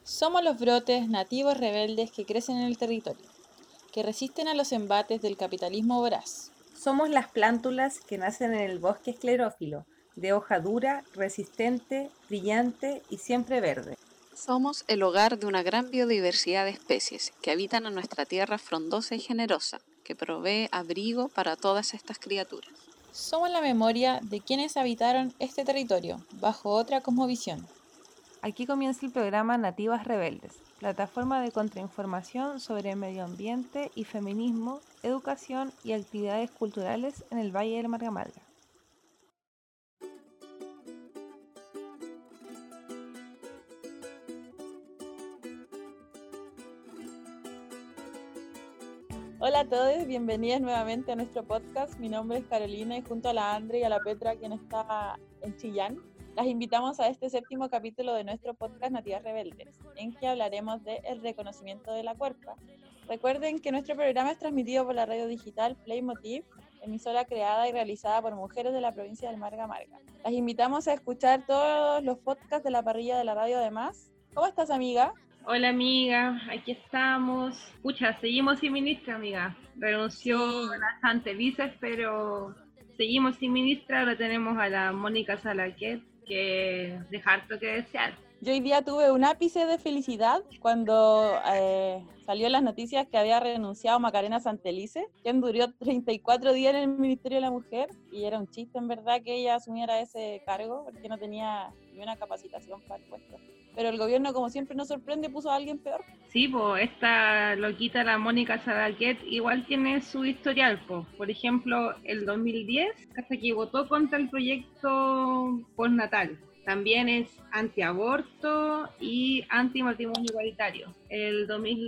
Somos los brotes nativos rebeldes que crecen en el territorio, que resisten a los embates del capitalismo voraz. Somos las plántulas que nacen en el bosque esclerófilo, de hoja dura, resistente, brillante y siempre verde. Somos el hogar de una gran biodiversidad de especies que habitan en nuestra tierra frondosa y generosa, que provee abrigo para todas estas criaturas. Somos la memoria de quienes habitaron este territorio bajo otra cosmovisión. Aquí comienza el programa Nativas Rebeldes, plataforma de contrainformación sobre medio ambiente y feminismo, educación y actividades culturales en el Valle del Margamarga. Hola a todos, bienvenidas nuevamente a nuestro podcast. Mi nombre es Carolina y junto a la Andre y a la Petra, quien está en Chillán, las invitamos a este 7º capítulo de nuestro podcast Nativas Rebeldes, en que hablaremos del reconocimiento de la cuerpa. Recuerden que nuestro programa es transmitido por la radio digital Playmotiv, emisora creada y realizada por mujeres de la provincia del Marga Marga. Las invitamos a escuchar todos los podcasts de la parrilla de la radio además. ¿Cómo estás, amiga? Hola amiga, aquí estamos. Pucha, seguimos sin ministra, amiga. Renunció la Santelices, pero seguimos sin ministra. Ahora tenemos a la Mónica Salaquet, que deja harto que desear. Yo hoy día tuve un ápice de felicidad cuando salió en las noticias que había renunciado Macarena Santelices, quien duró 34 días en el Ministerio de la Mujer, y era un chiste en verdad que ella asumiera ese cargo porque no tenía ni una capacitación para el puesto. Pero el gobierno, como siempre nos sorprende, puso a alguien peor. Sí, pues esta loquita, la Mónica Salaquet, igual tiene su historial. Por ejemplo, el 2010, hasta que votó contra el proyecto postnatal. También es antiaborto y antimatrimonio igualitario. El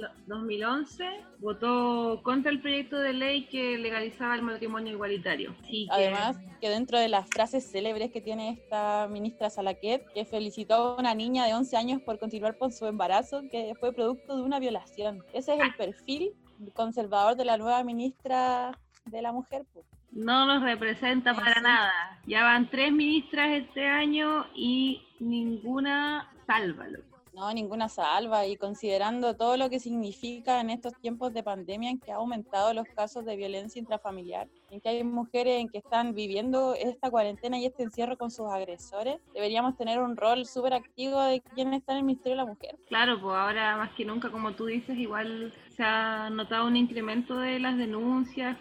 2011 votó contra el proyecto de ley que legalizaba el matrimonio igualitario. Además, que dentro de las frases célebres que tiene esta ministra Salaquet, que felicitó a una niña de 11 años por continuar con su embarazo, que fue producto de una violación. Ese es el perfil conservador de la nueva ministra de la Mujer, pues. No nos representa para nada. Ya van 3 ministras este año y ninguna sálvalo. No, ninguna salva, y considerando todo lo que significa en estos tiempos de pandemia en que ha aumentado los casos de violencia intrafamiliar, en que hay mujeres en que están viviendo esta cuarentena y este encierro con sus agresores, deberíamos tener un rol súper activo de quien está en el Ministerio de la Mujer. Claro, pues ahora más que nunca, como tú dices, igual se ha notado un incremento de las denuncias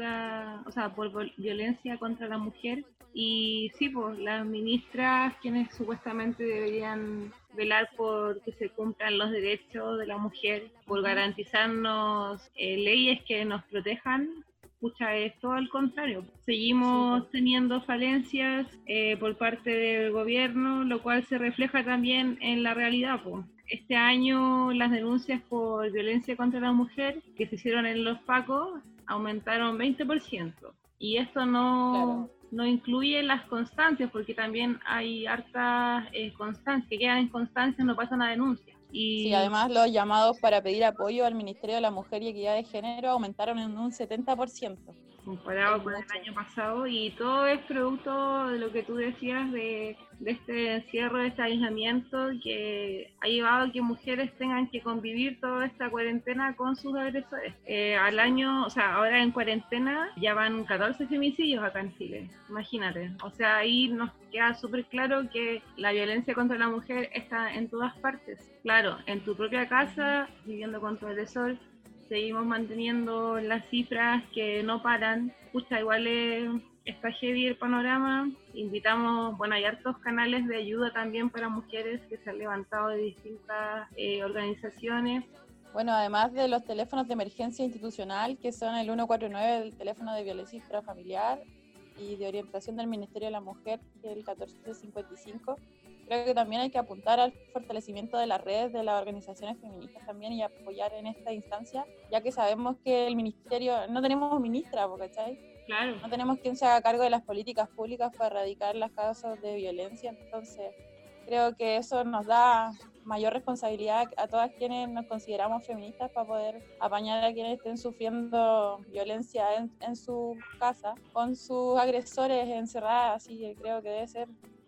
por violencia contra la mujer. Y sí, pues las ministras, quienes supuestamente deberían velar por que se cumplan los derechos de la mujer, por garantizarnos leyes que nos protejan, pucha, es todo al contrario. Seguimos teniendo falencias por parte del gobierno, lo cual se refleja también en la realidad, pues. Este año las denuncias por violencia contra la mujer que se hicieron en los PACO aumentaron 20%. Y esto no incluye las constancias, porque también hay hartas constancias que quedan en constancia, no pasan a denuncia. Sí, además los llamados para pedir apoyo al Ministerio de la Mujer y Equidad de Género aumentaron en un 70%. Comparado con el año pasado, y todo es producto de lo que tú decías de este encierro, de este aislamiento que ha llevado a que mujeres tengan que convivir toda esta cuarentena con sus agresores. Al año, ahora en cuarentena ya van 14 femicidios acá en Chile, imagínate. O sea, ahí nos queda súper claro que la violencia contra la mujer está en todas partes. Claro, en tu propia casa, viviendo con tu agresor, seguimos manteniendo las cifras que no paran. Pucha, igual está heavy el panorama. Invitamos, hay hartos canales de ayuda también para mujeres que se han levantado de distintas organizaciones. Bueno, además de los teléfonos de emergencia institucional, que son el 149, el teléfono de violencia intrafamiliar, y de orientación del Ministerio de la Mujer, que es el 1455, creo que también hay que apuntar al fortalecimiento de las redes de las organizaciones feministas también y apoyar en esta instancia, ya que sabemos que el ministerio, no tenemos ministra, ¿cachai? Claro. No tenemos quien se haga cargo de las políticas públicas para erradicar las causas de violencia, entonces creo que eso nos da mayor responsabilidad a todas quienes nos consideramos feministas para poder apañar a quienes estén sufriendo violencia en su casa, con sus agresores encerradas, así que creo que debe ser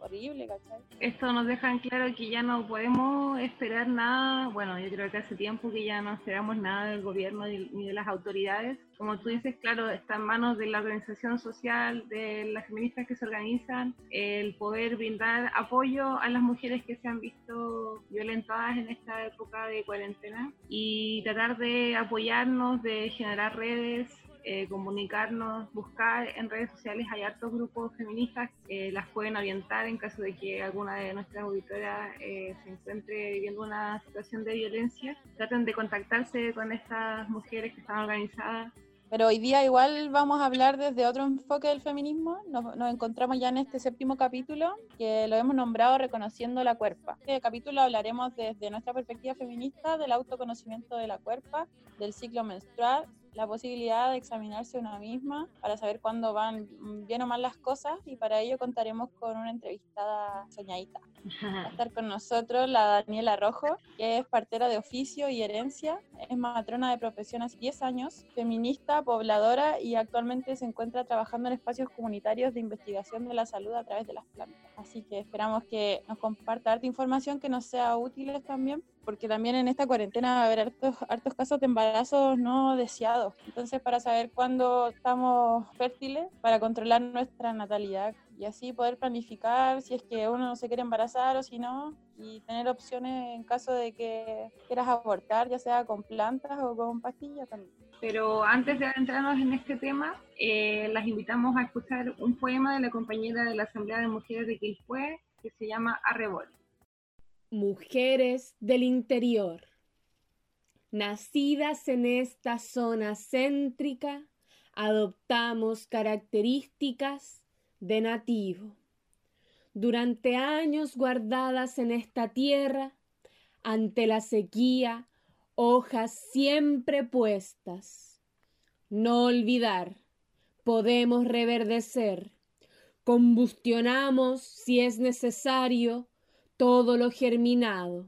horrible, ¿cachai? Esto nos deja en claro que ya no podemos esperar nada. Bueno, yo creo que hace tiempo que ya no esperamos nada del gobierno ni de las autoridades. Como tú dices, claro, está en manos de la organización social, de las feministas que se organizan, el poder brindar apoyo a las mujeres que se han visto violentadas en esta época de cuarentena y tratar de apoyarnos, de generar redes, comunicarnos, buscar en redes sociales. Hay hartos grupos feministas, las pueden orientar en caso de que alguna de nuestras auditoras se encuentre viviendo una situación de violencia. Traten de contactarse con estas mujeres que están organizadas. Pero hoy día igual vamos a hablar desde otro enfoque del feminismo. Nos encontramos ya en este 7º capítulo, que lo hemos nombrado Reconociendo la Cuerpa. En este capítulo hablaremos desde nuestra perspectiva feminista del autoconocimiento de la cuerpa, del ciclo menstrual, la posibilidad de examinarse una misma para saber cuándo van bien o mal las cosas, y para ello contaremos con una entrevistada soñadita. Va a estar con nosotros la Daniela Rojo, que es partera de oficio y herencia, es matrona de profesión hace 10 años, feminista, pobladora, y actualmente se encuentra trabajando en espacios comunitarios de investigación de la salud a través de las plantas. Así que esperamos que nos comparta harta información que nos sea útil también, porque también en esta cuarentena va a haber hartos casos de embarazos no deseados. Entonces, para saber cuándo estamos fértiles, para controlar nuestra natalidad y así poder planificar si es que uno no se quiere embarazar o si no, y tener opciones en caso de que quieras abortar, ya sea con plantas o con pastillas también. Pero antes de adentrarnos en este tema, las invitamos a escuchar un poema de la compañera de la Asamblea de Mujeres de Quilpué, que se llama Arrebol. Mujeres del interior, nacidas en esta zona céntrica, adoptamos características de nativo. Durante años guardadas en esta tierra, ante la sequía, hojas siempre puestas. No olvidar, podemos reverdecer, combustionamos si es necesario todo lo germinado,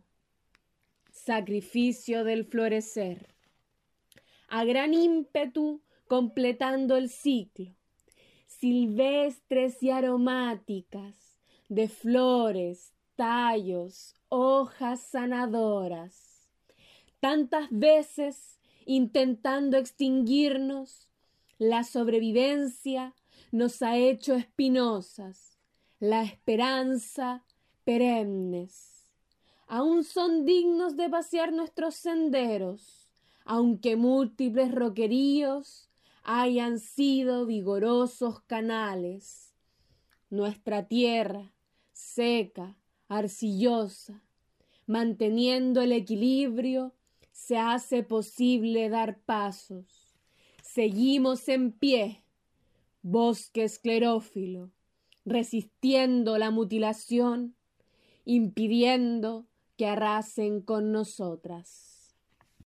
sacrificio del florecer. A gran ímpetu completando el ciclo, silvestres y aromáticas, de flores, tallos, hojas sanadoras. Tantas veces intentando extinguirnos, la sobrevivencia nos ha hecho espinosas, la esperanza perennes. Aún son dignos de pasear nuestros senderos, aunque múltiples roqueríos hayan sido vigorosos canales. Nuestra tierra, seca, arcillosa, manteniendo el equilibrio, se hace posible dar pasos. Seguimos en pie, bosque esclerófilo, resistiendo la mutilación, impidiendo que arrasen con nosotras.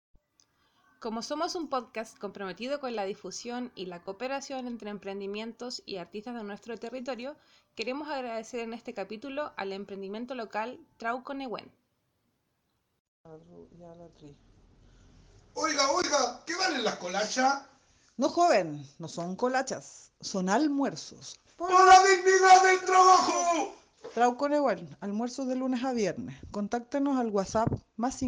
Como somos un podcast comprometido con la difusión y la cooperación entre emprendimientos y artistas de nuestro territorio, queremos agradecer en este capítulo al emprendimiento local Trauco Nehuen. Oiga, ¿qué valen las colachas? No, joven, no son colachas, son almuerzos. ¡Por la dignidad del trabajo! Trauco Nehuen, almuerzos de lunes a viernes. Contáctenos al WhatsApp más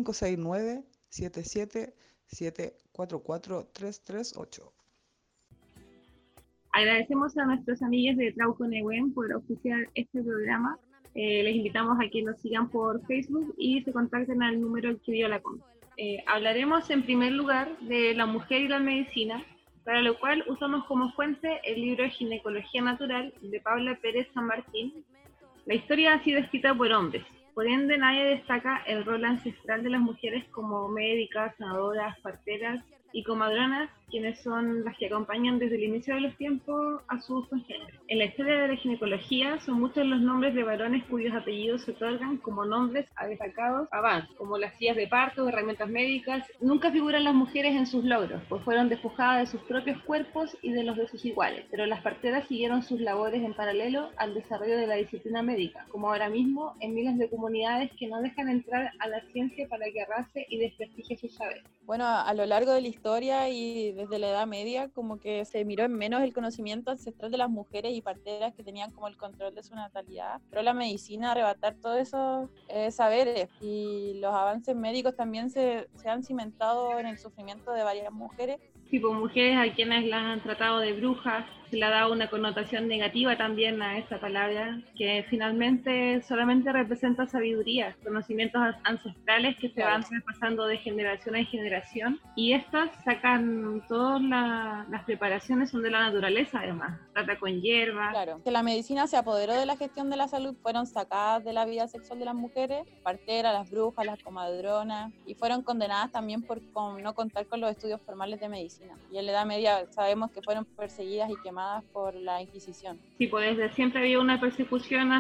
569-77-744-338. Agradecemos a nuestros amigos de Trauco Nehuen por auspiciar este programa. Les invitamos a que nos sigan por Facebook y se contacten al número que dio la COM. Hablaremos en primer lugar de la mujer y la medicina, para lo cual usamos como fuente el libro Ginecología Natural de Paula Pérez San Martín. La historia ha sido escrita por hombres, por ende nadie destaca el rol ancestral de las mujeres como médicas, sanadoras, parteras y comadronas, quienes son las que acompañan desde el inicio de los tiempos a sus congéneres. En la historia de la ginecología son muchos los nombres de varones cuyos apellidos se otorgan como nombres a destacados avances, como las sillas de parto, herramientas médicas. Nunca figuran las mujeres en sus logros, pues fueron despojadas de sus propios cuerpos y de los de sus iguales, pero las parteras siguieron sus labores en paralelo al desarrollo de la disciplina médica, como ahora mismo en miles de comunidades que no dejan entrar a la ciencia para que arrase y desprestigie sus saberes. Bueno, a lo largo de la historia y desde la Edad Media como que se miró en menos el conocimiento ancestral de las mujeres y parteras que tenían como el control de su natalidad. Pero la medicina arrebatar todos esos saberes, y los avances médicos también se han cimentado en el sufrimiento de varias mujeres. Tipo mujeres a quienes las han tratado de brujas, se le ha dado una connotación negativa también a esta palabra, que finalmente solamente representa sabiduría, conocimientos ancestrales que se van traspasando de generación en generación, y estas sacan todas las preparaciones, son de la naturaleza además, trata con hierbas. Claro, que la medicina se apoderó de la gestión de la salud, fueron sacadas de la vida sexual de las mujeres, parteras, las brujas, las comadronas, y fueron condenadas también por no contar con los estudios formales de medicina. Y en la Edad Media sabemos que fueron perseguidas y quemadas por la Inquisición. Sí, pues desde siempre había una persecución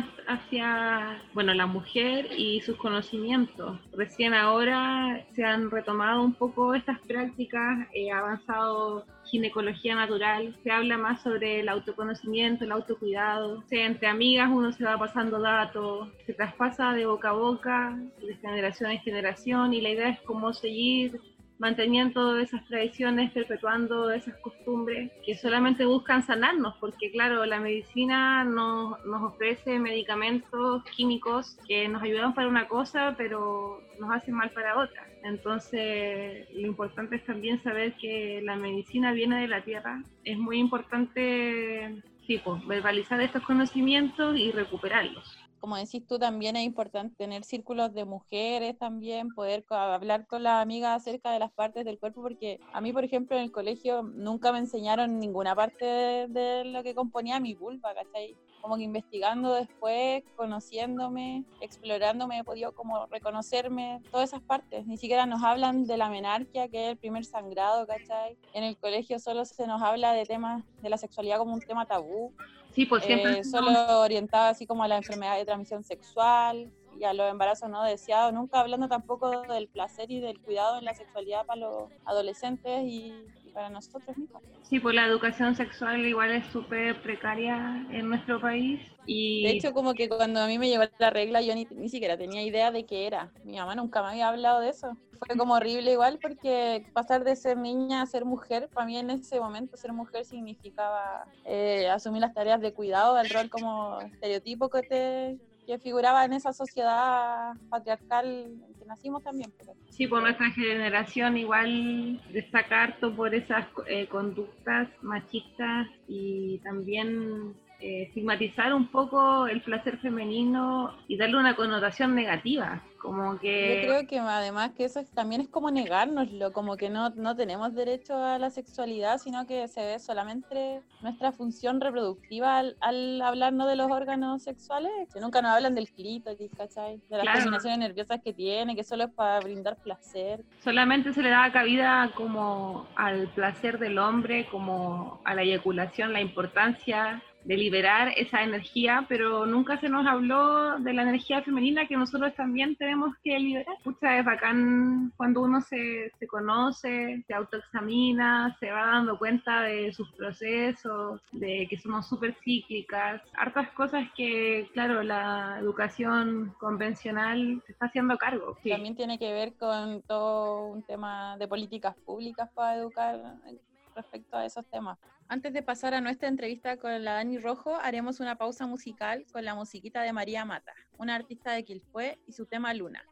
hacia, la mujer y sus conocimientos. Recién ahora se han retomado un poco estas prácticas, ha avanzado ginecología natural, se habla más sobre el autoconocimiento, el autocuidado. O sea, entre amigas uno se va pasando datos, se traspasa de boca a boca, de generación en generación, y la idea es cómo seguir manteniendo esas tradiciones, perpetuando esas costumbres que solamente buscan sanarnos, porque claro, la medicina nos ofrece medicamentos químicos que nos ayudan para una cosa, pero nos hacen mal para otra. Entonces, lo importante es también saber que la medicina viene de la tierra. Es muy importante, verbalizar estos conocimientos y recuperarlos. Como decís tú, también es importante tener círculos de mujeres también, poder hablar con las amigas acerca de las partes del cuerpo, porque a mí, por ejemplo, en el colegio nunca me enseñaron ninguna parte de lo que componía mi vulva, ¿cachai? Como que investigando después, conociéndome, explorándome, he podido como reconocerme todas esas partes. Ni siquiera nos hablan de la menarquia, que es el primer sangrado, ¿cachai? En el colegio solo se nos habla de temas de la sexualidad como un tema tabú. Sí, pues siempre solo orientado así como a la enfermedad de transmisión sexual y a los embarazos no deseados, nunca hablando tampoco del placer y del cuidado en la sexualidad para los adolescentes y para nosotros mismos. Sí, pues la educación sexual igual es súper precaria en nuestro país. Y de hecho, como que cuando a mí me llegó la regla, yo ni siquiera tenía idea de qué era. Mi mamá nunca me había hablado de eso. Fue como horrible igual, porque pasar de ser niña a ser mujer, para mí en ese momento ser mujer significaba asumir las tareas de cuidado, del rol como estereotipo que figuraba en esa sociedad patriarcal en que nacimos también. Sí, por nuestra generación igual destaca harto por esas conductas machistas y también estigmatizar un poco el placer femenino y darle una connotación negativa. Como que... Yo creo que además que eso también es como negárnoslo, como que no tenemos derecho a la sexualidad, sino que se ve solamente nuestra función reproductiva al hablarnos de los órganos sexuales, que nunca nos hablan del clítoris, ¿cachai? De las terminaciones nerviosas que tiene, que solo es para brindar placer. Solamente se le da cabida como al placer del hombre, como a la eyaculación, la importancia de liberar esa energía, pero nunca se nos habló de la energía femenina que nosotros también tenemos que liberar. Pucha, es bacán cuando uno se conoce, se autoexamina, se va dando cuenta de sus procesos, de que somos súper cíclicas, hartas cosas que, claro, la educación convencional se está haciendo cargo. Sí. También tiene que ver con todo un tema de políticas públicas para educar respecto a esos temas. Antes de pasar a nuestra entrevista con la Dani Rojo, haremos una pausa musical con la musiquita de María Mata, una artista de Quilpué, y su tema Luna.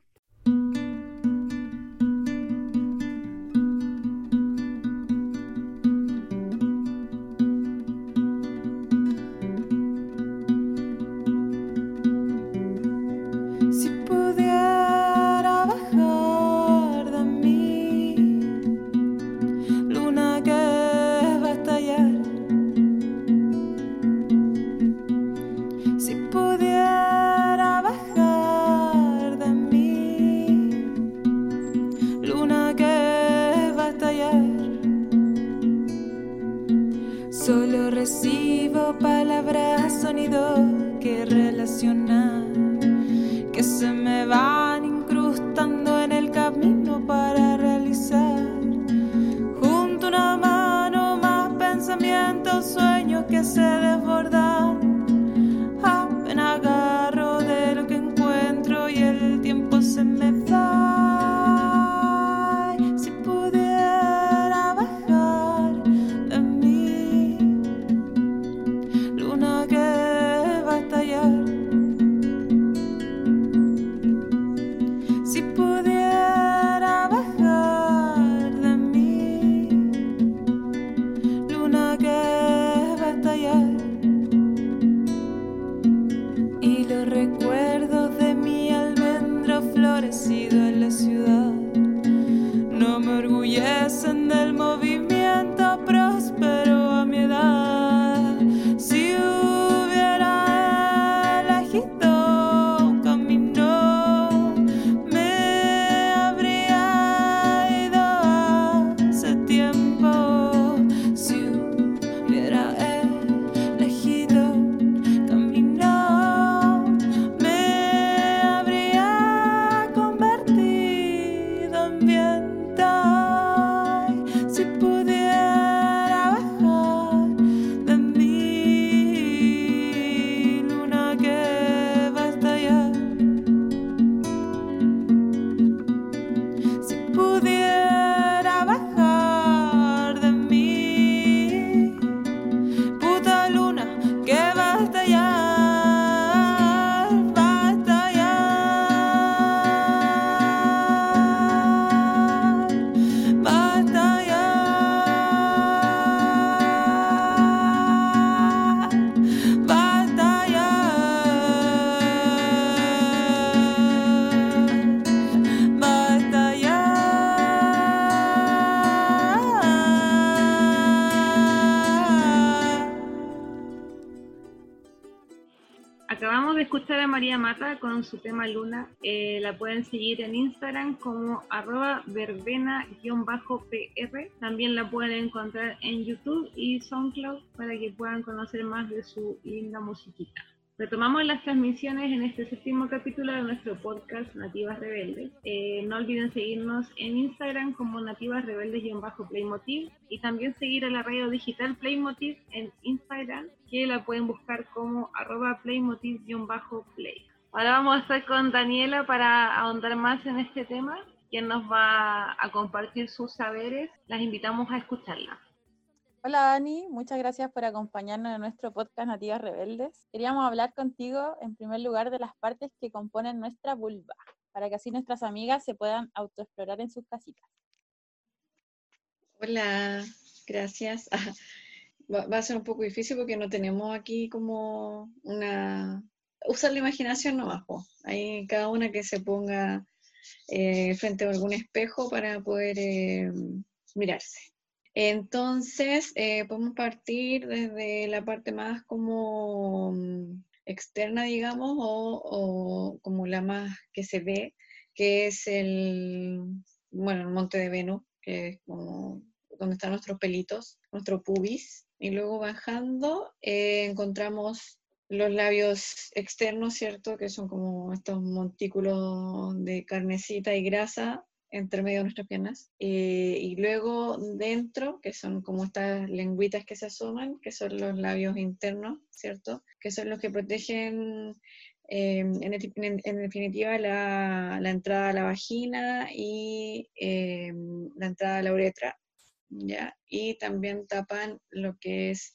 Si pudiera bajar de mí, luna que va a estallar. Si pudiera bajar de mí, luna que va a estallar. Solo recibo palabras, sonidos que relacionan, que se me van incrustando en el camino para realizar. Junto una mano más pensamientos, sueños que se desbordan. Apenas agarro de lo que encuentro y el tiempo se me va. Si pudiera escuchar a María Mata con su tema Luna. La pueden seguir en Instagram como @verbena_pr. También la pueden encontrar en YouTube y SoundCloud para que puedan conocer más de su linda musiquita. Retomamos las transmisiones en este séptimo capítulo de nuestro podcast Nativas Rebeldes. No olviden seguirnos en Instagram como Nativas Rebeldes_Playmotiv y también seguir a la radio digital Playmotiv en Instagram, que la pueden buscar como @Playmotiv_play. Ahora vamos a estar con Daniela para ahondar más en este tema, quien nos va a compartir sus saberes. Las invitamos a escucharla. Hola Dani, muchas gracias por acompañarnos en nuestro podcast Nativas Rebeldes. Queríamos hablar contigo en primer lugar de las partes que componen nuestra vulva, para que así nuestras amigas se puedan autoexplorar en sus casitas. Hola, gracias. Va a ser un poco difícil porque no tenemos aquí como una... Usar la imaginación nomás, po. Hay cada una que se ponga frente a algún espejo para poder mirarse. Entonces, podemos partir desde la parte más como externa, digamos, o como la más que se ve, que es el monte de Venus, que es como donde están nuestros pelitos, nuestro pubis, y luego bajando encontramos los labios externos, ¿cierto? Que son como estos montículos de carnecita y grasa entre medio de nuestras piernas, y luego dentro, que son como estas lengüitas que se asoman, que son los labios internos, ¿cierto? Que son los que protegen en definitiva la entrada a la vagina y la entrada a la uretra, ¿ya? Y también tapan lo que es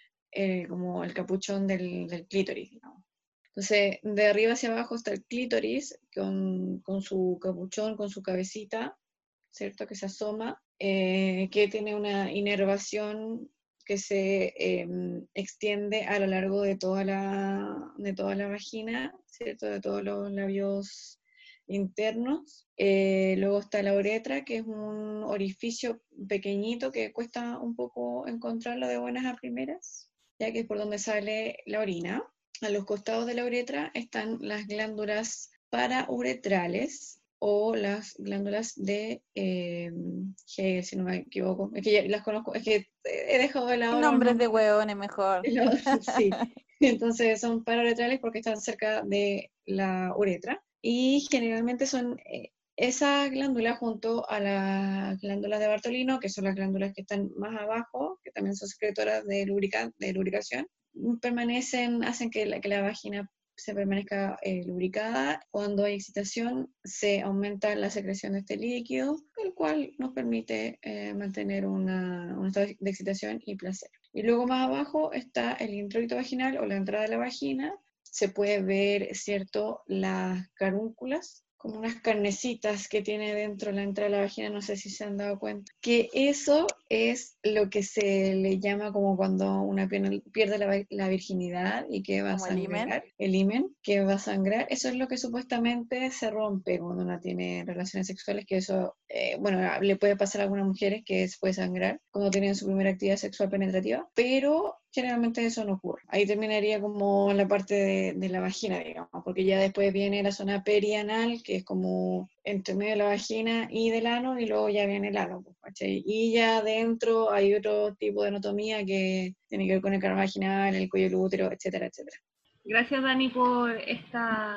como el capuchón del clítoris, digamos. Entonces, de arriba hacia abajo está el clítoris con su capuchón, con su cabecita, ¿cierto? Que se asoma, que tiene una inervación que se extiende a lo largo de toda la vagina, ¿cierto? De todos los labios internos. Luego está la uretra, que es un orificio pequeñito que cuesta un poco encontrarlo de buenas a primeras, ya que es por donde sale la orina. A los costados de la uretra están las glándulas parauretrales o las glándulas de Hegel, si no me equivoco. Es que ya las conozco, es que he dejado de lado Nombres de hueones mejor. Sí, entonces son parauretrales porque están cerca de la uretra y generalmente son esas glándulas junto a las glándulas de Bartolino, que son las glándulas que están más abajo, que también son secretoras de lubricación, hacen que la vagina se permanezca lubricada. Cuando hay excitación se aumenta la secreción de este líquido, el cual nos permite mantener un estado de excitación y placer. Y luego más abajo está el introito vaginal o la entrada de la vagina. Se puede ver, ¿cierto?, las carúnculas, como unas carnecitas que tiene dentro la entrada de la vagina, no sé si se han dado cuenta, que eso es lo que se le llama como cuando una pierde la virginidad y que va a sangrar, el himen, que va a sangrar, eso es lo que supuestamente se rompe cuando una tiene relaciones sexuales, que eso, le puede pasar a algunas mujeres que se puede sangrar cuando tienen su primera actividad sexual penetrativa, pero generalmente eso no ocurre. Ahí terminaría como la parte de la vagina, digamos, porque ya después viene la zona perianal, que es como entre medio de la vagina y del ano, y luego ya viene el ano, ¿cachai? Y ya adentro hay otro tipo de anatomía que tiene que ver con el canal vaginal, el cuello del útero, etcétera, etcétera. Gracias, Dani, por esta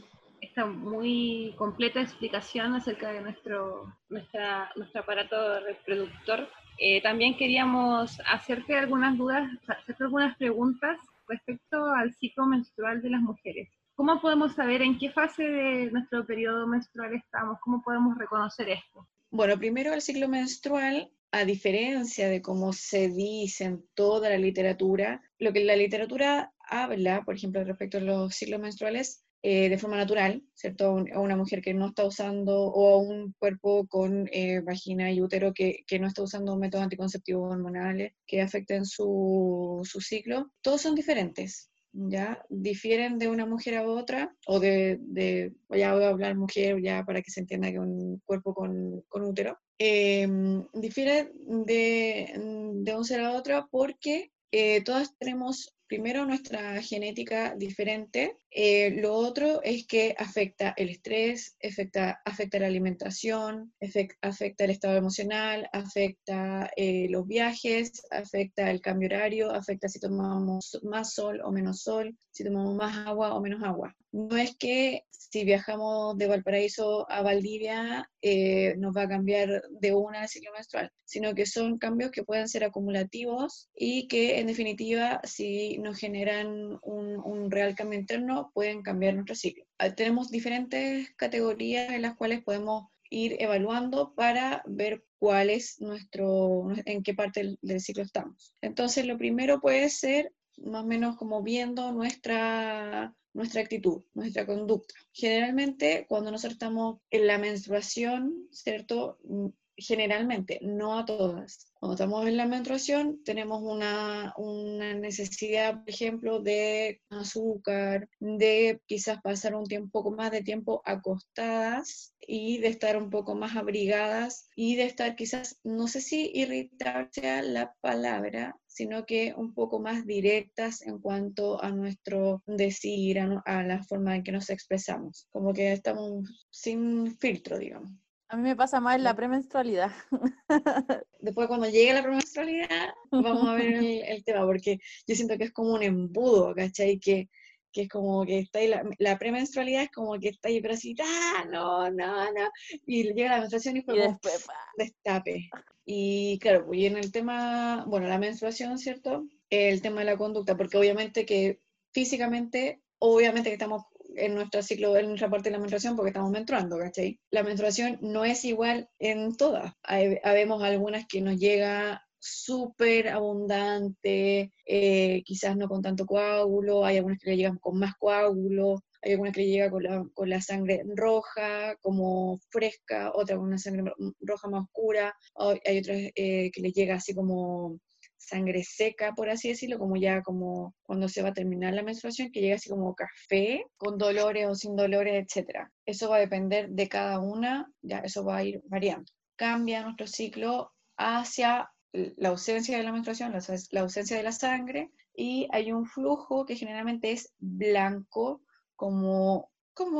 muy completa explicación acerca de nuestro aparato reproductor. También queríamos hacerte algunas preguntas respecto al ciclo menstrual de las mujeres. ¿Cómo podemos saber en qué fase de nuestro periodo menstrual estamos? ¿Cómo podemos reconocer esto? Bueno, primero el ciclo menstrual, a diferencia de cómo se dice en toda la literatura, lo que la literatura habla, por ejemplo, respecto a los ciclos menstruales, de forma natural, ¿cierto? A una mujer que no está usando, o a un cuerpo con vagina y útero que no está usando métodos anticonceptivos hormonales que afecten su ciclo, todos son diferentes, ¿ya? Difieren de una mujer a otra, o ya voy a hablar mujer ya para que se entienda que un cuerpo con útero, difiere de un ser a otro porque todas tenemos primero nuestra genética diferente, lo otro es que afecta el estrés, afecta la alimentación, afecta el estado emocional, afecta los viajes, afecta el cambio horario, afecta si tomamos más sol o menos sol, si tomamos más agua o menos agua. No es que si viajamos de Valparaíso a Valdivia nos va a cambiar de una el ciclo menstrual, sino que son cambios que pueden ser acumulativos y que en definitiva si nos generan un real cambio interno pueden cambiar nuestro ciclo. Tenemos diferentes categorías en las cuales podemos ir evaluando para ver cuál es en qué parte del ciclo estamos. Entonces lo primero puede ser más o menos como viendo nuestra actitud, nuestra conducta. Generalmente, cuando nosotros estamos en la menstruación, ¿cierto? Generalmente, no a todas. Cuando estamos en la menstruación, tenemos una necesidad, por ejemplo, de azúcar, de quizás pasar un poco más de tiempo acostadas y de estar un poco más abrigadas y de estar quizás, no sé si irritar sea la palabra, sino que un poco más directas en cuanto a nuestro decir, a la forma en que nos expresamos. Como que estamos sin filtro, digamos. A mí me pasa más en la premenstrualidad. Después cuando llegue la premenstrualidad vamos a ver el tema, porque yo siento que es como un embudo, ¿cachai? Que es como que está ahí, la premenstrualidad es como que está ahí, pero así, no, y llega la menstruación y fue como después, destape. Y claro, pues y en el tema, bueno, la menstruación, ¿cierto? El tema de la conducta, porque obviamente que físicamente, obviamente que estamos en nuestro ciclo, en nuestra parte de la menstruación, porque estamos menstruando, ¿cachai? La menstruación no es igual en todas. Habemos algunas que nos llega súper abundante, quizás no con tanto coágulo, hay algunas que le llegan con más coágulo, hay algunas que le llega con la sangre roja, como fresca, otra con una sangre roja más oscura, hay otras que le llega así como sangre seca, por así decirlo, como ya como cuando se va a terminar la menstruación, que llega así como café, con dolores o sin dolores, etc. Eso va a depender de cada una, ya eso va a ir variando. Cambia nuestro ciclo hacia la ausencia de la menstruación, la ausencia de la sangre, y hay un flujo que generalmente es blanco, como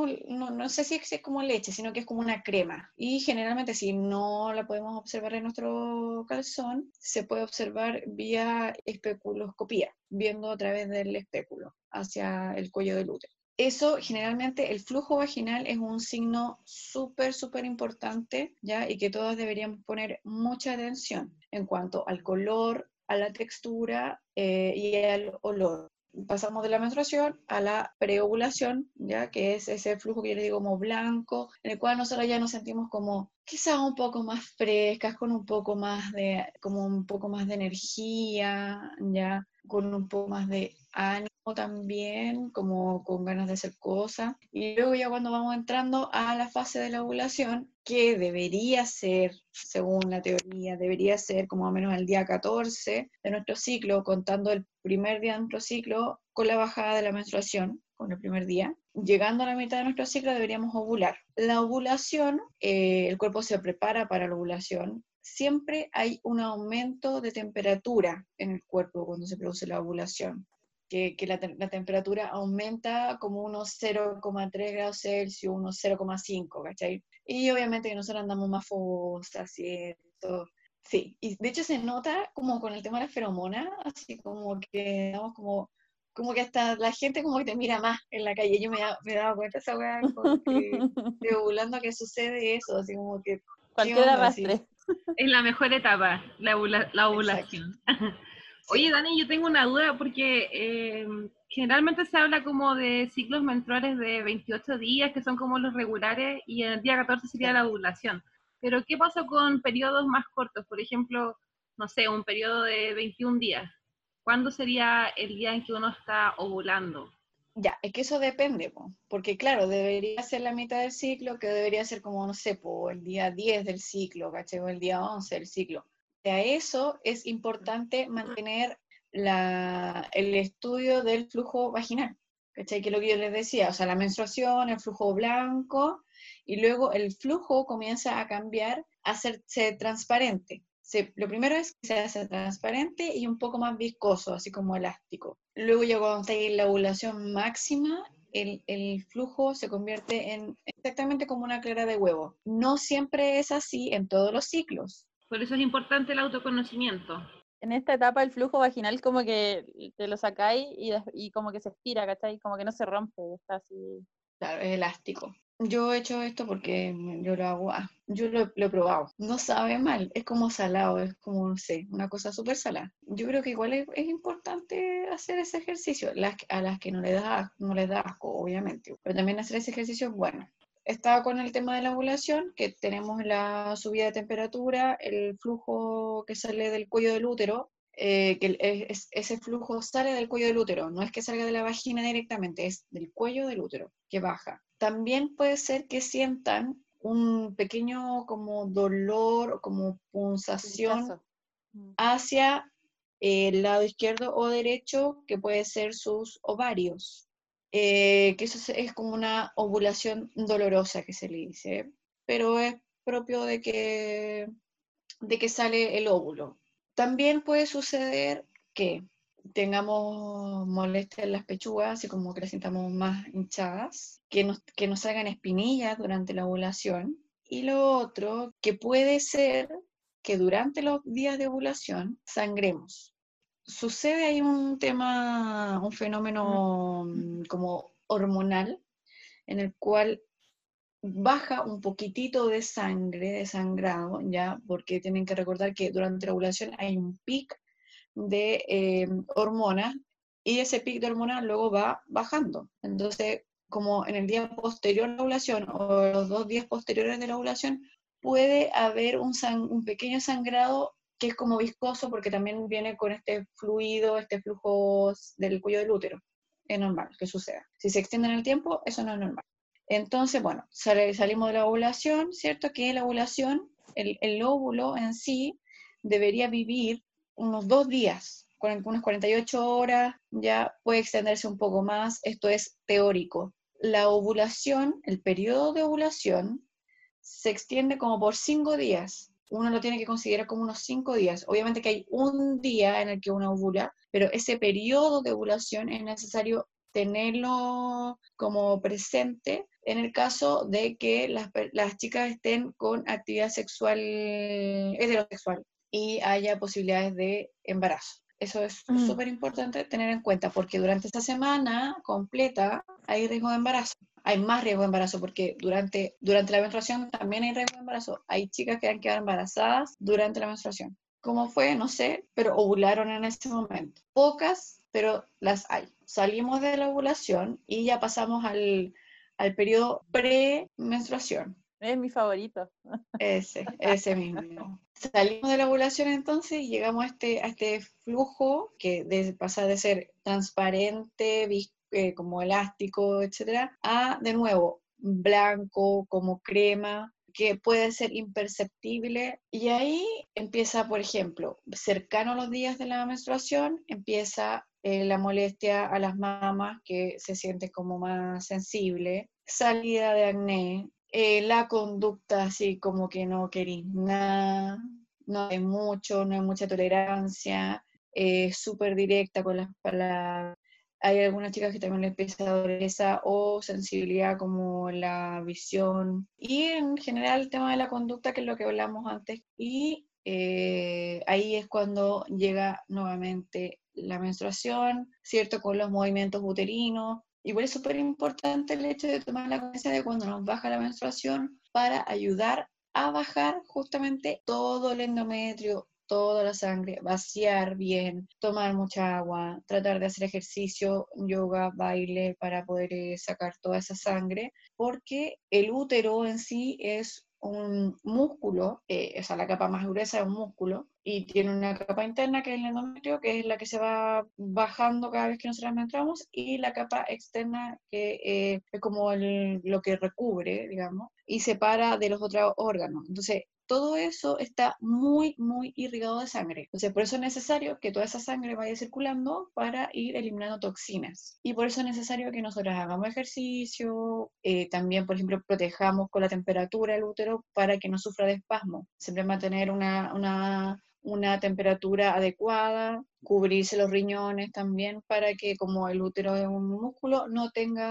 no sé si es como leche, sino que es como una crema. Y generalmente si no la podemos observar en nuestro calzón, se puede observar vía especuloscopía, viendo a través del espéculo hacia el cuello del útero. Eso generalmente, el flujo vaginal es un signo súper importante, ¿ya? Y que todos deberíamos poner mucha atención en cuanto al color, a la textura y al olor. Pasamos de la menstruación a la preovulación, ¿ya? Que es ese flujo que yo le digo como blanco, en el cual nosotros ya nos sentimos como quizás un poco más frescas, con un poco más de energía, ¿ya? Con un poco más de ánimo también, como con ganas de hacer cosas. Y luego ya cuando vamos entrando a la fase de la ovulación, que debería ser, según la teoría, debería ser como más o menos el día 14 de nuestro ciclo, contando el primer día de nuestro ciclo con la bajada de la menstruación, con el primer día. Llegando a la mitad de nuestro ciclo deberíamos ovular. La ovulación, el cuerpo se prepara para la ovulación. Siempre hay un aumento de temperatura en el cuerpo cuando se produce la ovulación. Que la temperatura aumenta como unos 0,3 grados Celsius, unos 0,5, ¿cachai? Y obviamente que nosotros andamos más fogosas, ¿cierto? Sí, y de hecho se nota como con el tema de la feromona, así como que andamos como que hasta la gente como que te mira más en la calle. Yo me he dado cuenta de esa weá, como que estoy ovulando que sucede eso, así como que... Cualquier arrastre. Es la mejor etapa, la ovulación. Oye, Dani, yo tengo una duda porque generalmente se habla como de ciclos menstruales de 28 días, que son como los regulares, y el día 14 sería la ovulación. Pero, ¿qué pasa con periodos más cortos? Por ejemplo, no sé, un periodo de 21 días. ¿Cuándo sería el día en que uno está ovulando? Ya, es que eso depende, porque claro, debería ser la mitad del ciclo, que debería ser como, no sé, el día 10 del ciclo, ¿cachai? O el día 11 del ciclo. A eso es importante mantener el estudio del flujo vaginal, ¿cachai? Que es lo que yo les decía, o sea, la menstruación, el flujo blanco, y luego el flujo comienza a cambiar, a hacerse transparente. Lo primero es que se hace transparente y un poco más viscoso, así como elástico. Luego ya cuando está en la ovulación máxima, el flujo se convierte en exactamente como una clara de huevo. No siempre es así en todos los ciclos. Por eso es importante el autoconocimiento. En esta etapa el flujo vaginal como que te lo sacáis y como que se estira, ¿cachai? Como que no se rompe, está así. Claro, es elástico. Yo he hecho esto porque yo lo hago, yo lo he probado. No sabe mal, es como salado, es como, no sé, una cosa súper salada. Yo creo que igual es importante hacer ese ejercicio, a las que no les da asco, obviamente, pero también hacer ese ejercicio es bueno. Estaba con el tema de la ovulación, que tenemos la subida de temperatura, el flujo que sale del cuello del útero, ese flujo sale del cuello del útero, no es que salga de la vagina directamente, es del cuello del útero que baja. También puede ser que sientan un pequeño como dolor o como punzación hacia el lado izquierdo o derecho, que puede ser sus ovarios. Que eso es como una ovulación dolorosa que se le dice, pero es propio de que sale el óvulo. También puede suceder que tengamos molestias en las pechugas, así como que las sintamos más hinchadas, que nos salgan espinillas durante la ovulación. Y lo otro, que puede ser que durante los días de ovulación sangremos. Sucede ahí un fenómeno como hormonal, en el cual baja un poquitito de sangre, de sangrado, ¿ya? Porque tienen que recordar que durante la ovulación hay un pic de hormonas y ese pic de hormonas luego va bajando. Entonces, como en el día posterior a la ovulación o los 2 días posteriores de la ovulación, puede haber un pequeño sangrado que es como viscoso porque también viene con este fluido, este flujo del cuello del útero. Es normal que suceda. Si se extiende en el tiempo, eso no es normal. Entonces, bueno, salimos de la ovulación, ¿cierto? Que la ovulación, el óvulo en sí, debería vivir unos 2 días, unas 48 horas, ya puede extenderse un poco más, esto es teórico. La ovulación, el periodo de ovulación, se extiende como por 5 días. Uno lo tiene que considerar como unos 5 días. Obviamente que hay un día en el que uno ovula, pero ese periodo de ovulación es necesario tenerlo como presente en el caso de que las chicas estén con actividad sexual heterosexual y haya posibilidades de embarazo. Eso es súper importante tener en cuenta porque durante esta semana completa hay riesgo de embarazo. Hay más riesgo de embarazo porque durante la menstruación también hay riesgo de embarazo. Hay chicas que han quedado embarazadas durante la menstruación. ¿Cómo fue? No sé, pero ovularon en ese momento. Pocas, pero las hay. Salimos de la ovulación y ya pasamos al periodo pre-menstruación. Es mi favorito. Ese mismo. Salimos de la ovulación entonces y llegamos a este flujo que pasa de ser transparente, como elástico, etcétera, a de nuevo blanco, como crema, que puede ser imperceptible. Y ahí empieza, por ejemplo, cercano a los días de la menstruación, empieza la molestia a las mamas, que se siente como más sensible, salida de acné, la conducta así como que no querís nada, no hay mucha tolerancia, súper directa con las palabras. Hay algunas chicas que también les empieza dureza o sensibilidad como la visión y en general el tema de la conducta, que es lo que hablamos antes, y ahí es cuando llega nuevamente la menstruación, ¿cierto? Con los movimientos uterinos. Igual es súper importante el hecho de tomar la conciencia de cuando nos baja la menstruación para ayudar a bajar justamente todo el endometrio, toda la sangre, vaciar bien, tomar mucha agua, tratar de hacer ejercicio, yoga, baile para poder sacar toda esa sangre, porque el útero en sí es un músculo, o sea, la capa más gruesa es un músculo, y tiene una capa interna que es el endometrio, que es la que se va bajando cada vez que nosotros menstruamos, y la capa externa que es como lo que recubre, digamos, y separa de los otros órganos. Entonces, todo eso está muy, muy irrigado de sangre. Entonces, por eso es necesario que toda esa sangre vaya circulando para ir eliminando toxinas. Y por eso es necesario que nosotros hagamos ejercicio, también, por ejemplo, protejamos con la temperatura el útero para que no sufra de espasmo. Siempre mantener una temperatura adecuada, cubrirse los riñones también para que, como el útero es un músculo, no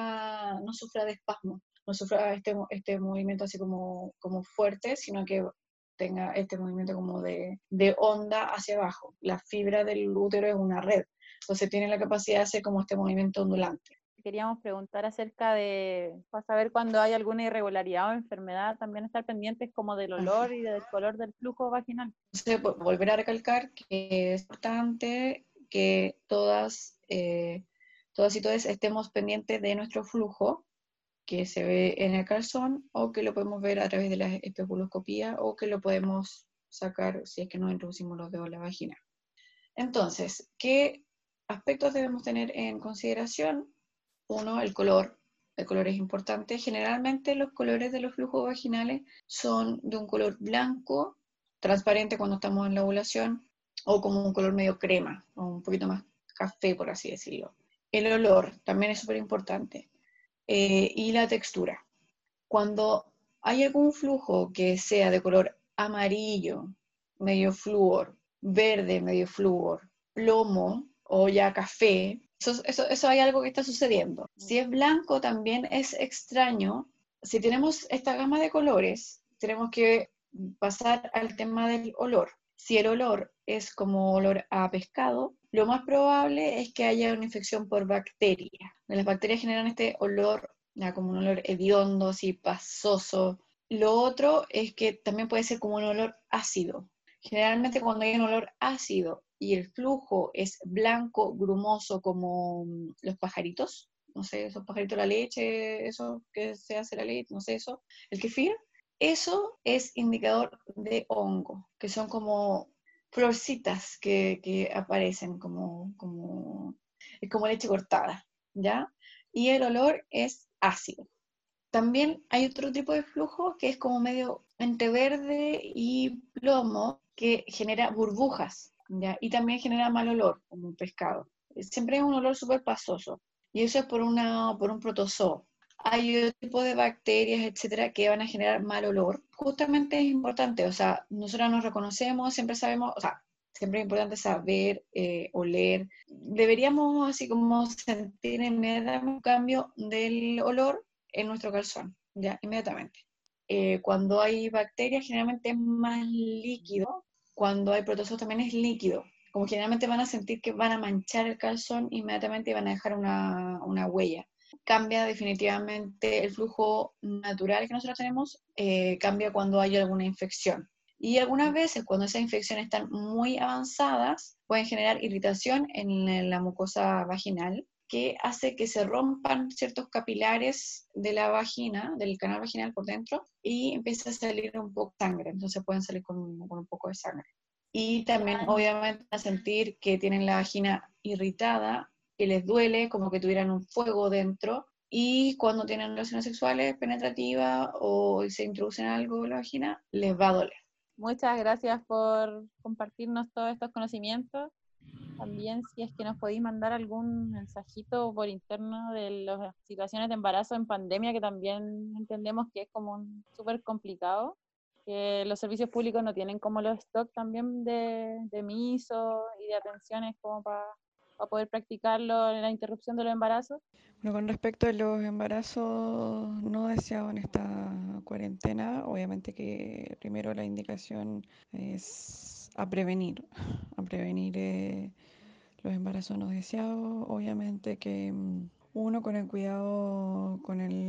sufra de espasmo, no sufra este movimiento así como fuerte, sino que tenga este movimiento como de onda hacia abajo. La fibra del útero es una red, entonces tiene la capacidad de hacer como este movimiento ondulante. Queríamos preguntar acerca para saber cuando hay alguna irregularidad o enfermedad, también estar pendientes como del olor y del color del flujo vaginal. Entonces, volver a recalcar que es importante que todas y todos estemos pendientes de nuestro flujo, que se ve en el calzón, o que lo podemos ver a través de la especuloscopía, o que lo podemos sacar si es que no introducimos los dedos en la vagina. Entonces, ¿qué aspectos debemos tener en consideración? Uno, el color. El color es importante. Generalmente los colores de los flujos vaginales son de un color blanco, transparente cuando estamos en la ovulación, o como un color medio crema, o un poquito más café, por así decirlo. El olor también es súper importante. Y la textura. Cuando hay algún flujo que sea de color amarillo, medio flúor, verde, medio flúor, plomo o ya café, eso hay algo que está sucediendo. Si es blanco también es extraño. Si tenemos esta gama de colores, tenemos que pasar al tema del olor. Si el olor es como olor a pescado, lo más probable es que haya una infección por bacteria. Las bacterias generan este olor, como un olor hediondo, así pasoso. Lo otro es que también puede ser como un olor ácido. Generalmente cuando hay un olor ácido y el flujo es blanco, grumoso, como los pajaritos, no sé, esos pajaritos de la leche, eso que se hace la leche, no sé, eso, el kefir, eso es indicador de hongo, que son como florcitas que aparecen es como leche cortada, ¿ya? Y el olor es ácido. También hay otro tipo de flujo que es como medio entre verde y plomo, que genera burbujas, ¿ya? Y también genera mal olor, como un pescado. Siempre es un olor súper pasoso. Y eso es por un protozoo. Hay otro tipo de bacterias, etcétera, que van a generar mal olor. Justamente es importante, o sea, nosotros nos reconocemos, siempre sabemos, o sea, siempre es importante saber, oler. Deberíamos así como sentir inmediatamente un cambio del olor en nuestro calzón, ya, inmediatamente. Cuando hay bacterias generalmente es más líquido, cuando hay protozoos también es líquido. Como generalmente van a sentir que van a manchar el calzón, inmediatamente van a dejar una huella. Cambia definitivamente el flujo natural que nosotros tenemos, cambia cuando hay alguna infección. Y algunas veces cuando esas infecciones están muy avanzadas, pueden generar irritación en la mucosa vaginal, que hace que se rompan ciertos capilares de la vagina, del canal vaginal por dentro, y empieza a salir un poco de sangre. Entonces pueden salir con un poco de sangre. Y también obviamente a sentir que tienen la vagina irritada, que les duele, como que tuvieran un fuego dentro, y cuando tienen relaciones sexuales penetrativas o se introducen algo en la vagina, les va a doler. Muchas gracias por compartirnos todos estos conocimientos. También si es que nos podéis mandar algún mensajito por interno de las situaciones de embarazo en pandemia, que también entendemos que es como súper complicado, que los servicios públicos no tienen como los stock también de miso y de atenciones como para poder practicarlo en la interrupción de los embarazos. Bueno, con respecto a los embarazos no deseados en esta cuarentena, obviamente que primero la indicación es a prevenir los embarazos no deseados. Obviamente que uno con el cuidado,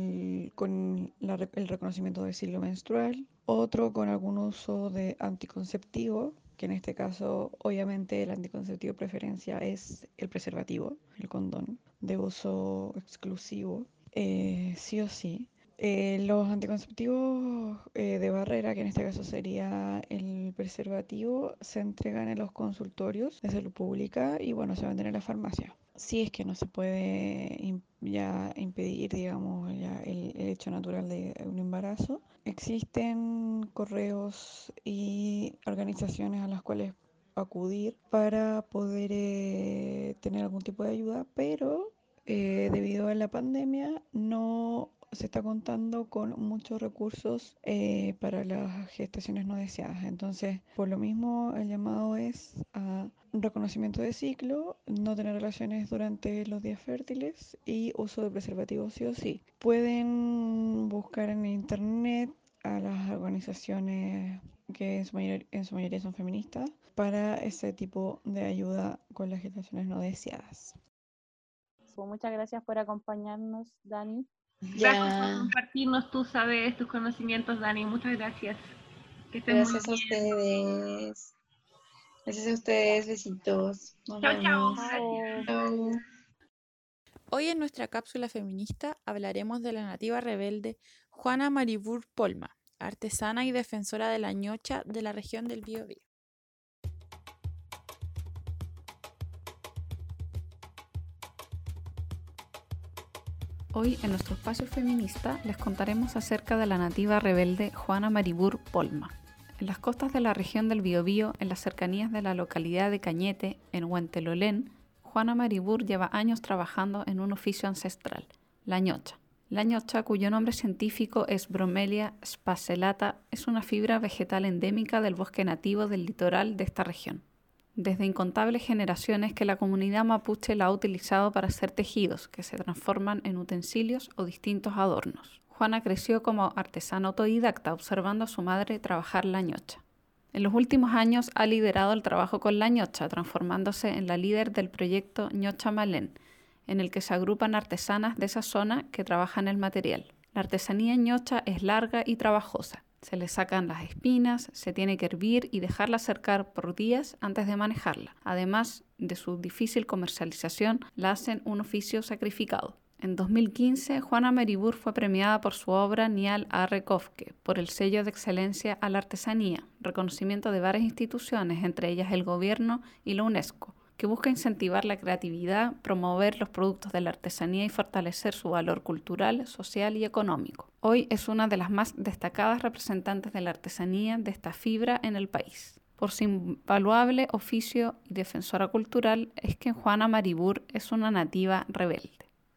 el reconocimiento del ciclo menstrual, otro con algún uso de anticonceptivo, que en este caso obviamente el anticonceptivo de preferencia es el preservativo, el condón, de uso exclusivo, sí o sí. Los anticonceptivos de barrera, que en este caso sería el preservativo, se entregan en los consultorios de salud pública y bueno, se venden en la farmacia. si es que no se puede ya impedir, digamos, ya el hecho natural de un embarazo, existen correos y organizaciones a las cuales acudir para poder tener algún tipo de ayuda, pero debido a la pandemia no se está contando con muchos recursos para las gestaciones no deseadas. Entonces, por lo mismo, el llamado es a un reconocimiento de ciclo, no tener relaciones durante los días fértiles y uso de preservativos sí o sí. Pueden buscar en internet a las organizaciones que en su mayoría son feministas para ese tipo de ayuda con las gestaciones no deseadas. Muchas gracias por acompañarnos, Dani. Gracias por Ya, compartirnos tus saberes, tus conocimientos, Dani. Muchas gracias. Que estés muy gracias a bien. ustedes. Gracias a ustedes, besitos. Nos Chao, chao. vemos. Chao. Chao. Hoy en nuestra cápsula feminista hablaremos de la nativa rebelde Juana Maribur Polma, artesana y defensora de la ñocha de la región del Biobío. Hoy en nuestro espacio feminista les contaremos acerca de la nativa rebelde Juana Maribur Polma. En las costas de la región del Biobío, en las cercanías de la localidad de Cañete, en Huentelolén, Juana Maribur lleva años trabajando en un oficio ancestral, la ñocha. La ñocha, cuyo nombre científico es Bromelia sphacelata, es una fibra vegetal endémica del bosque nativo del litoral de esta región. Desde incontables generaciones que la comunidad mapuche la ha utilizado para hacer tejidos que se transforman en utensilios o distintos adornos. Juana creció como artesana autodidacta observando a su madre trabajar la ñocha. En los últimos años ha liderado el trabajo con la ñocha, transformándose en la líder del proyecto Ñocha Malén, en el que se agrupan artesanas de esa zona que trabajan el material. La artesanía ñocha es larga y trabajosa. Se le sacan las espinas, se tiene que hervir y dejarla secar por días antes de manejarla. Además de su difícil comercialización, la hacen un oficio sacrificado. En 2015, Juana Maribur fue premiada por su obra Nial Arre Kofke por el sello de excelencia a la artesanía, reconocimiento de varias instituciones, entre ellas el gobierno y la UNESCO, que busca incentivar la creatividad, promover los productos de la artesanía y fortalecer su valor cultural, social y económico. Hoy es una de las más destacadas representantes de la artesanía de esta fibra en el país. Por su invaluable oficio y defensora cultural es que Juana Maribur es una nativa rebelde.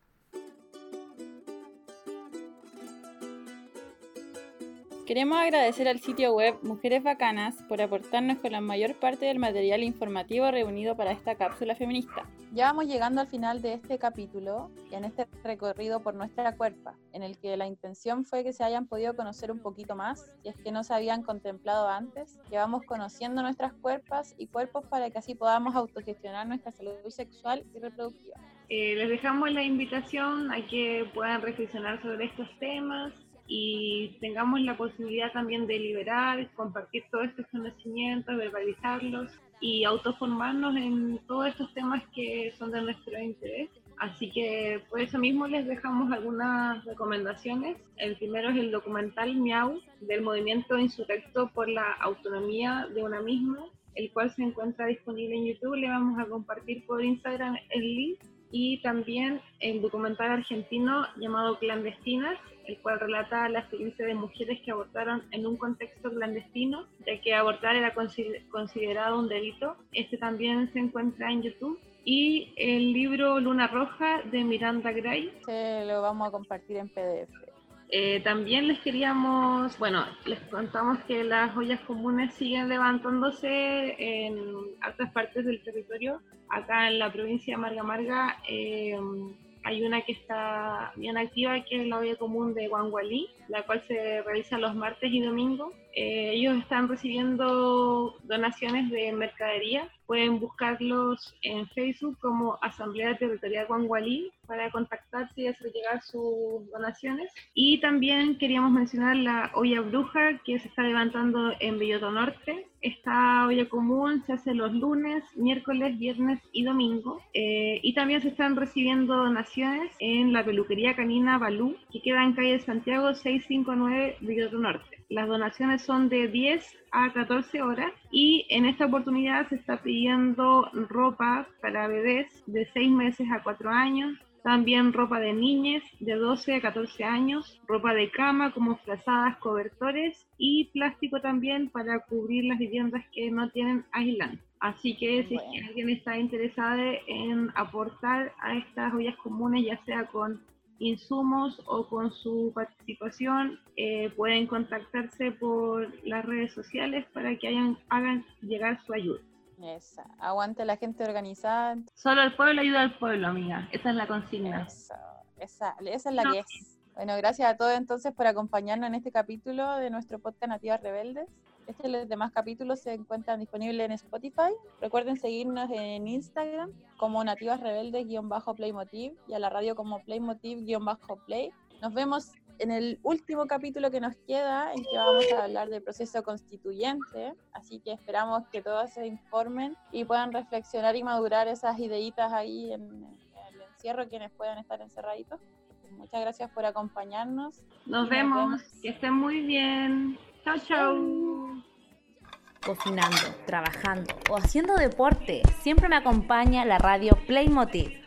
Queremos agradecer al sitio web Mujeres Bacanas por aportarnos con la mayor parte del material informativo reunido para esta cápsula feminista. Ya vamos llegando al final de este capítulo, en este recorrido por nuestra cuerpa, en el que la intención fue que se hayan podido conocer un poquito más, y es que no se habían contemplado antes, que vamos conociendo nuestras cuerpas y cuerpos para que así podamos autogestionar nuestra salud sexual y reproductiva. Les dejamos la invitación a que puedan reflexionar sobre estos temas y tengamos la posibilidad también de liberar, compartir todos estos conocimientos, verbalizarlos y autoformarnos en todos estos temas que son de nuestro interés. Así que por eso mismo les dejamos algunas recomendaciones. El primero es el documental Miau, del movimiento insurrecto por la autonomía de una misma, el cual se encuentra disponible en YouTube. Le vamos a compartir por Instagram el link. Y también el documental argentino llamado Clandestinas, el cual relata la experiencia de mujeres que abortaron en un contexto clandestino, ya que abortar era considerado un delito. Este también se encuentra en YouTube. Y el libro Luna Roja de Miranda Gray. Lo vamos a compartir en PDF. También les contamos que las ollas comunes siguen levantándose en otras partes del territorio. Acá en la provincia de Marga Marga hay una que está bien activa, que es la olla común de Guangualí, la cual se realiza los martes y domingos. Ellos están recibiendo donaciones de mercadería. Pueden buscarlos en Facebook como Asamblea Territorial Guangualí para contactarse y hacer llegar sus donaciones. Y también queríamos mencionar la olla bruja que se está levantando en Belloto Norte. Esta olla común se hace los lunes, miércoles, viernes y domingo. Y también se están recibiendo donaciones en la peluquería canina Balú, que queda en calle Santiago 659, Belloto Norte. Las donaciones son de 10 a 14 horas y en esta oportunidad se está pidiendo ropa para bebés de 6 meses a 4 años, también ropa de niñas de 12 a 14 años, ropa de cama como frazadas, cobertores y plástico también para cubrir las viviendas que no tienen aislante. Así que si alguien está interesado en aportar a estas ollas comunes, ya sea con insumos o con su participación, pueden contactarse por las redes sociales para que hagan llegar su ayuda. Esa. Aguante la gente organizada. Solo el pueblo ayuda al pueblo, amiga. Esa es la consigna. Esa es la que es. Bueno, gracias a todos entonces por acompañarnos en este capítulo de nuestro podcast Nativas Rebeldes. Y los demás capítulos se encuentran disponibles en Spotify. Recuerden seguirnos en Instagram como Nativas Rebeldes-Playmotiv y a la radio como Playmotiv-Play. Nos vemos en el último capítulo que nos queda, en que vamos a hablar del proceso constituyente, así que esperamos que todos se informen y puedan reflexionar y madurar esas ideitas ahí en el encierro, quienes puedan estar encerraditos. Muchas gracias por acompañarnos. Nos vemos. Que estén muy bien. Chao, chao. Cocinando, trabajando o haciendo deporte, siempre me acompaña la radio Playmotiv.